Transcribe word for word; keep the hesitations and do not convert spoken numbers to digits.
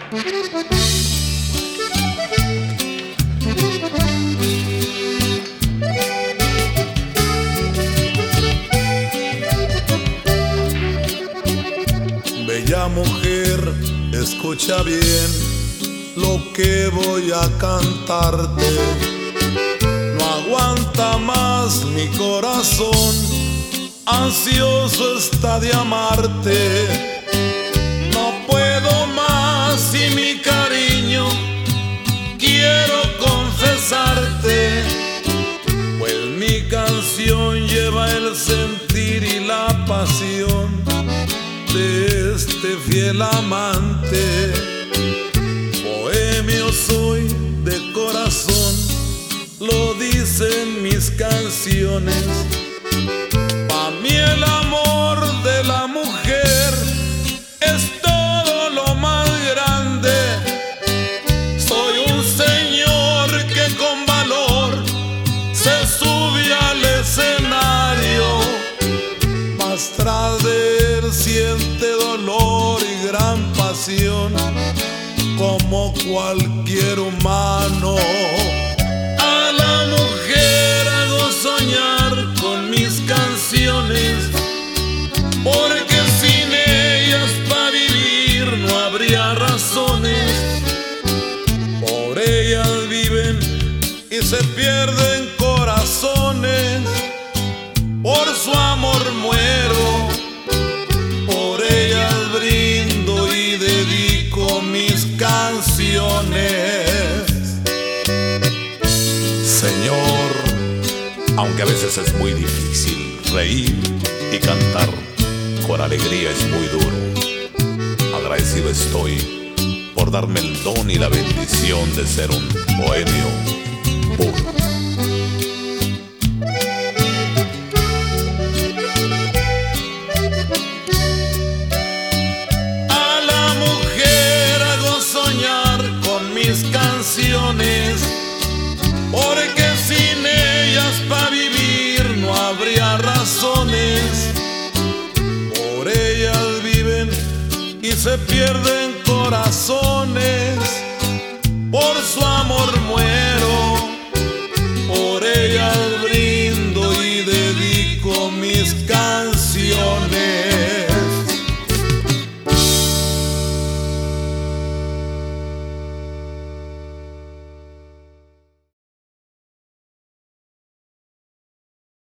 Bella mujer, escucha bien lo que voy a cantarte. No aguanta más mi corazón, ansioso está de amarte. No puedo más y mi cariño quiero confesarte, pues mi canción lleva el sentir y la pasión de este fiel amante. Bohemio soy de corazón, lo dicen mis canciones. Pa' mí el amor de la mujer es todo lo más grande. Soy un señor que con valor se sube al escenario, mas tras de él siente dolor y gran pasión, como cualquier humano. A la mujer hago soñar con mis canciones, porque sin ellas para vivir no habría razones. Por ellas viven y se pierden corazones, por su amor muero, por ellas brindo y dedico mis canciones. Señor, aunque a veces es muy difícil reír y cantar, con alegría es muy duro. Agradecido estoy por darme el don y la bendición de ser un bohemio puro. A la mujer hago soñar con mis canciones, porque sin ellas para vivir no habría razones. Por ellas viven y se pierden corazones,